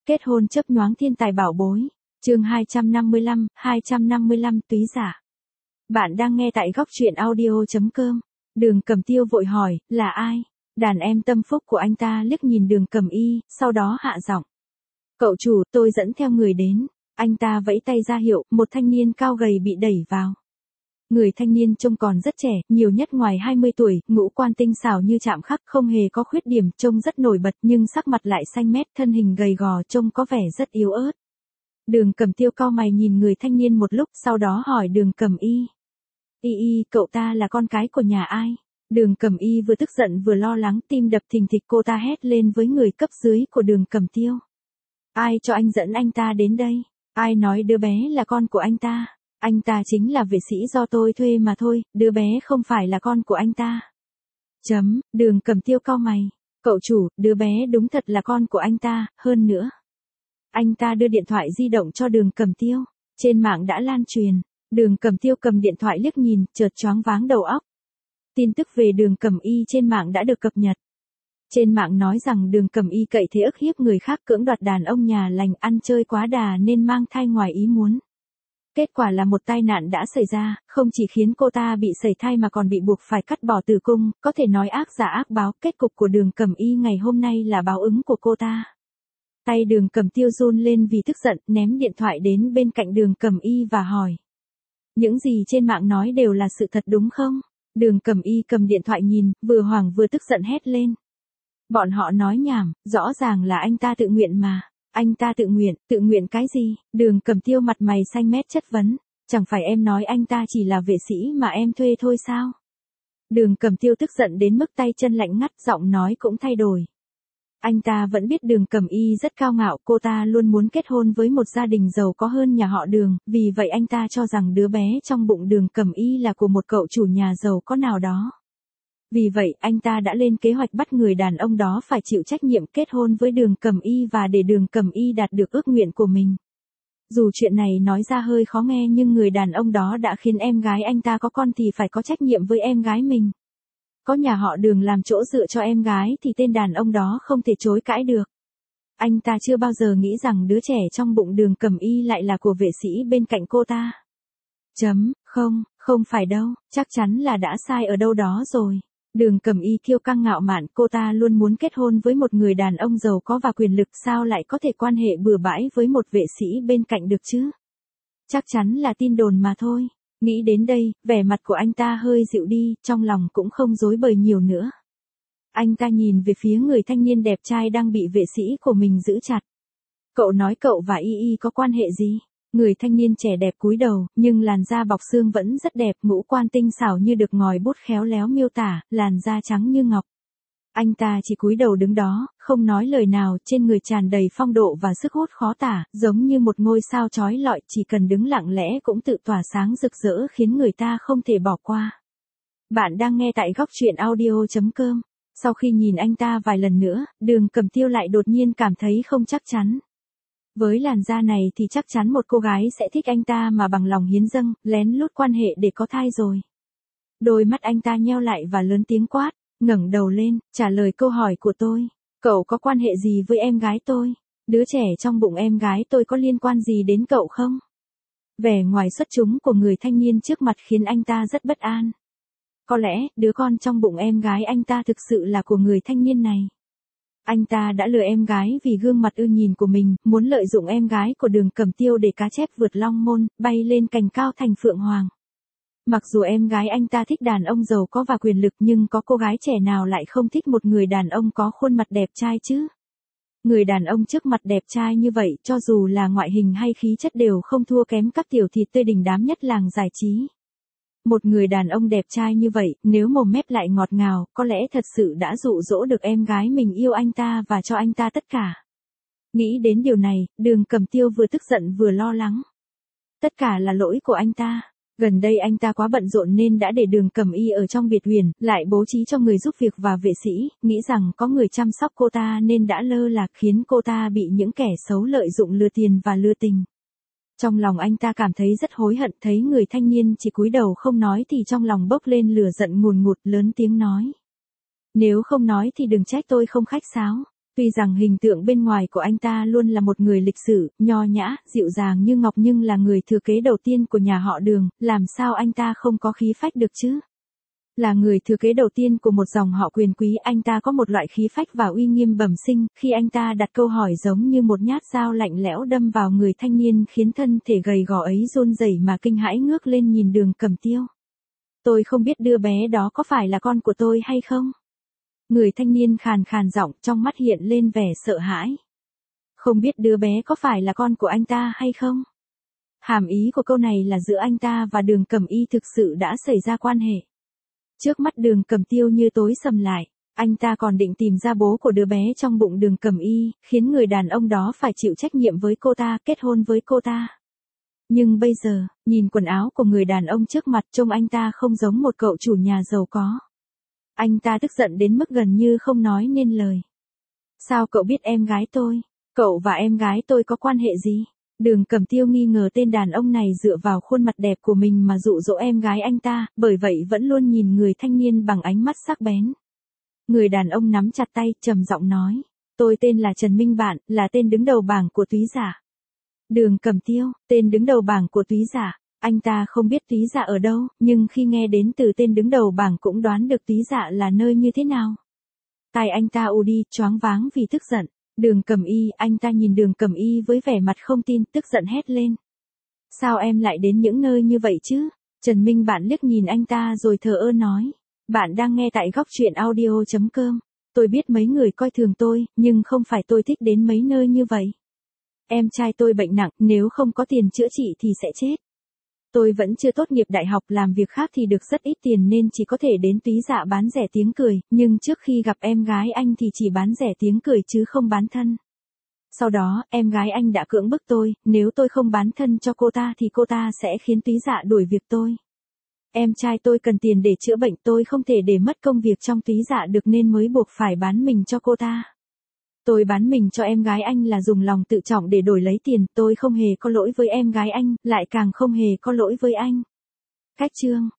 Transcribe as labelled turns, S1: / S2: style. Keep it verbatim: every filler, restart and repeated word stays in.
S1: Kết hôn chớp nhoáng thiên tài bảo bối. Chương hai trăm năm mươi lăm, hai trăm năm mươi lăm túy giả. Bạn đang nghe tại góc truyện audio chấm com. Đường Cầm Tiêu vội hỏi, là ai? Đàn em tâm phúc của anh ta liếc nhìn Đường Cầm Y, sau đó hạ giọng. Cậu chủ, tôi dẫn theo người đến. Anh ta vẫy tay ra hiệu, một thanh niên cao gầy bị đẩy vào. Người thanh niên trông còn rất trẻ, nhiều nhất ngoài hai mươi tuổi, ngũ quan tinh xảo như chạm khắc, không hề có khuyết điểm, trông rất nổi bật nhưng sắc mặt lại xanh mét, thân hình gầy gò, trông có vẻ rất yếu ớt. Đường Cầm Tiêu cau mày nhìn người thanh niên một lúc, sau đó hỏi Đường Cầm Y. Y Y, cậu ta là con cái của nhà ai? Đường Cầm Y vừa tức giận vừa lo lắng, tim đập thình thịch, cô ta hét lên với người cấp dưới của Đường Cầm Tiêu. Ai cho anh dẫn anh ta đến đây? Ai nói đứa bé là con của anh ta? Anh ta chính là vệ sĩ do tôi thuê mà thôi, đứa bé không phải là con của anh ta. Chấm, Đường Cầm Tiêu cau mày. Cậu chủ, đứa bé đúng thật là con của anh ta, hơn nữa. Anh ta đưa điện thoại di động cho Đường Cầm Tiêu. Trên mạng đã lan truyền. Đường Cầm Tiêu cầm điện thoại liếc nhìn, chợt choáng váng đầu óc. Tin tức về Đường Cầm Y trên mạng đã được cập nhật. Trên mạng nói rằng Đường Cầm Y cậy thế ức hiếp người khác, cưỡng đoạt đàn ông nhà lành, ăn chơi quá đà nên mang thai ngoài ý muốn. Kết quả là một tai nạn đã xảy ra, không chỉ khiến cô ta bị sẩy thai mà còn bị buộc phải cắt bỏ tử cung, có thể nói ác giả ác báo. Kết cục của Đường Cầm Y ngày hôm nay là báo ứng của cô ta. Tay Đường Cầm Tiêu run lên vì tức giận, ném điện thoại đến bên cạnh Đường Cầm Y và hỏi. Những gì trên mạng nói đều là sự thật đúng không? Đường Cầm Y cầm điện thoại nhìn, vừa hoảng vừa tức giận hét lên. Bọn họ nói nhảm, rõ ràng là anh ta tự nguyện mà. Anh ta tự nguyện, tự nguyện cái gì? Đường Cầm Tiêu mặt mày xanh mét chất vấn. Chẳng phải em nói anh ta chỉ là vệ sĩ mà em thuê thôi sao? Đường Cầm Tiêu tức giận đến mức tay chân lạnh ngắt, giọng nói cũng thay đổi. Anh ta vẫn biết Đường Cầm Y rất cao ngạo, cô ta luôn muốn kết hôn với một gia đình giàu có hơn nhà họ Đường, vì vậy anh ta cho rằng đứa bé trong bụng Đường Cầm Y là của một cậu chủ nhà giàu có nào đó. Vì vậy, anh ta đã lên kế hoạch bắt người đàn ông đó phải chịu trách nhiệm kết hôn với Đường Cầm Y và để Đường Cầm Y đạt được ước nguyện của mình. Dù chuyện này nói ra hơi khó nghe nhưng người đàn ông đó đã khiến em gái anh ta có con thì phải có trách nhiệm với em gái mình. Có nhà họ Đường làm chỗ dựa cho em gái thì tên đàn ông đó không thể chối cãi được. Anh ta chưa bao giờ nghĩ rằng đứa trẻ trong bụng Đường Cầm Y lại là của vệ sĩ bên cạnh cô ta. Chấm, không, không phải đâu, chắc chắn là đã sai ở đâu đó rồi. Đường Cầm Y kiêu căng ngạo mạn, cô ta luôn muốn kết hôn với một người đàn ông giàu có và quyền lực, sao lại có thể quan hệ bừa bãi với một vệ sĩ bên cạnh được chứ? Chắc chắn là tin đồn mà thôi. Nghĩ đến đây, vẻ mặt của anh ta hơi dịu đi, trong lòng cũng không rối bời nhiều nữa. Anh ta nhìn về phía người thanh niên đẹp trai đang bị vệ sĩ của mình giữ chặt. Cậu nói cậu và Y Y có quan hệ gì? Người thanh niên trẻ đẹp cúi đầu, nhưng làn da bọc xương vẫn rất đẹp, ngũ quan tinh xảo như được ngòi bút khéo léo miêu tả, làn da trắng như ngọc. Anh ta chỉ cúi đầu đứng đó, không nói lời nào, trên người tràn đầy phong độ và sức hút khó tả, giống như một ngôi sao chói lọi, chỉ cần đứng lặng lẽ cũng tự tỏa sáng rực rỡ khiến người ta không thể bỏ qua. Bạn đang nghe tại góc truyện audio chấm com. Sau khi nhìn anh ta vài lần nữa, Đường Cầm Tiêu lại đột nhiên cảm thấy không chắc chắn. Với làn da này thì chắc chắn một cô gái sẽ thích anh ta mà bằng lòng hiến dâng, lén lút quan hệ để có thai rồi. Đôi mắt anh ta nheo lại và lớn tiếng quát, ngẩng đầu lên, trả lời câu hỏi của tôi. Cậu có quan hệ gì với em gái tôi? Đứa trẻ trong bụng em gái tôi có liên quan gì đến cậu không? Vẻ ngoài xuất chúng của người thanh niên trước mặt khiến anh ta rất bất an. Có lẽ, đứa con trong bụng em gái anh ta thực sự là của người thanh niên này. Anh ta đã lừa em gái vì gương mặt ưa nhìn của mình, muốn lợi dụng em gái của Đường Cầm Tiêu để cá chép vượt long môn, bay lên cành cao thành phượng hoàng. Mặc dù em gái anh ta thích đàn ông giàu có và quyền lực nhưng có cô gái trẻ nào lại không thích một người đàn ông có khuôn mặt đẹp trai chứ? Người đàn ông trước mặt đẹp trai như vậy, cho dù là ngoại hình hay khí chất đều không thua kém các tiểu thịt tươi đình đám nhất làng giải trí. Một người đàn ông đẹp trai như vậy, nếu mồm mép lại ngọt ngào, có lẽ thật sự đã dụ dỗ được em gái mình yêu anh ta và cho anh ta tất cả. Nghĩ đến điều này, Đường Cầm Tiêu vừa tức giận vừa lo lắng. Tất cả là lỗi của anh ta. Gần đây anh ta quá bận rộn nên đã để Đường Cầm Y ở trong biệt huyền, lại bố trí cho người giúp việc và vệ sĩ, nghĩ rằng có người chăm sóc cô ta nên đã lơ là khiến cô ta bị những kẻ xấu lợi dụng lừa tiền và lừa tình. Trong lòng anh ta cảm thấy rất hối hận, thấy người thanh niên chỉ cúi đầu không nói thì trong lòng bốc lên lửa giận ngùn ngụt, lớn tiếng nói. Nếu không nói thì đừng trách tôi không khách sáo. Tuy rằng hình tượng bên ngoài của anh ta luôn là một người lịch sự, nho nhã, dịu dàng như ngọc nhưng là người thừa kế đầu tiên của nhà họ Đường, làm sao anh ta không có khí phách được chứ? Là người thừa kế đầu tiên của một dòng họ quyền quý, anh ta có một loại khí phách và uy nghiêm bẩm sinh, khi anh ta đặt câu hỏi giống như một nhát dao lạnh lẽo đâm vào người thanh niên khiến thân thể gầy gò ấy run rẩy mà kinh hãi ngước lên nhìn Đường Cẩm Tiêu. Tôi không biết đứa bé đó có phải là con của tôi hay không? Người thanh niên khàn khàn giọng, trong mắt hiện lên vẻ sợ hãi. Không biết đứa bé có phải là con của anh ta hay không? Hàm ý của câu này là giữa anh ta và Đường Cẩm Y thực sự đã xảy ra quan hệ. Trước mắt Đường Cẩm Tiêu như tối sầm lại, anh ta còn định tìm ra bố của đứa bé trong bụng Đường Cẩm Y, khiến người đàn ông đó phải chịu trách nhiệm với cô ta, kết hôn với cô ta. Nhưng bây giờ, nhìn quần áo của người đàn ông trước mặt trông anh ta không giống một cậu chủ nhà giàu có. Anh ta tức giận đến mức gần như không nói nên lời. Sao cậu biết em gái tôi? Cậu và em gái tôi có quan hệ gì? Đường Cẩm Tiêu nghi ngờ tên đàn ông này dựa vào khuôn mặt đẹp của mình mà dụ dỗ em gái anh ta, bởi vậy vẫn luôn nhìn người thanh niên bằng ánh mắt sắc bén. Người đàn ông nắm chặt tay, trầm giọng nói. Tôi tên là Trần Minh Bạn, là tên đứng đầu bảng của Túy Giả. Đường Cẩm Tiêu, tên đứng đầu bảng của Túy Giả. Anh ta không biết Túy Dạ ở đâu, nhưng khi nghe đến từ tên đứng đầu bảng cũng đoán được Túy Dạ là nơi như thế nào. Tai anh ta ù đi, choáng váng vì tức giận. Đường Cẩm Y, anh ta nhìn Đường Cẩm Y với vẻ mặt không tin, tức giận hét lên. Sao em lại đến những nơi như vậy chứ? Trần Minh Bạn liếc nhìn anh ta rồi thờ ơ nói. Bạn đang nghe tại góc truyện audio chấm com. Tôi biết mấy người coi thường tôi, nhưng không phải tôi thích đến mấy nơi như vậy. Em trai tôi bệnh nặng, nếu không có tiền chữa trị thì sẽ chết. Tôi vẫn chưa tốt nghiệp đại học, làm việc khác thì được rất ít tiền nên chỉ có thể đến Túy Dạ bán rẻ tiếng cười, nhưng trước khi gặp em gái anh thì chỉ bán rẻ tiếng cười chứ không bán thân. Sau đó, em gái anh đã cưỡng bức tôi, nếu tôi không bán thân cho cô ta thì cô ta sẽ khiến Túy Dạ đuổi việc tôi. Em trai tôi cần tiền để chữa bệnh, tôi không thể để mất công việc trong Túy Dạ được nên mới buộc phải bán mình cho cô ta. Tôi bán mình cho em gái anh là dùng lòng tự trọng để đổi lấy tiền, tôi không hề có lỗi với em gái anh, lại càng không hề có lỗi với anh. Cách chương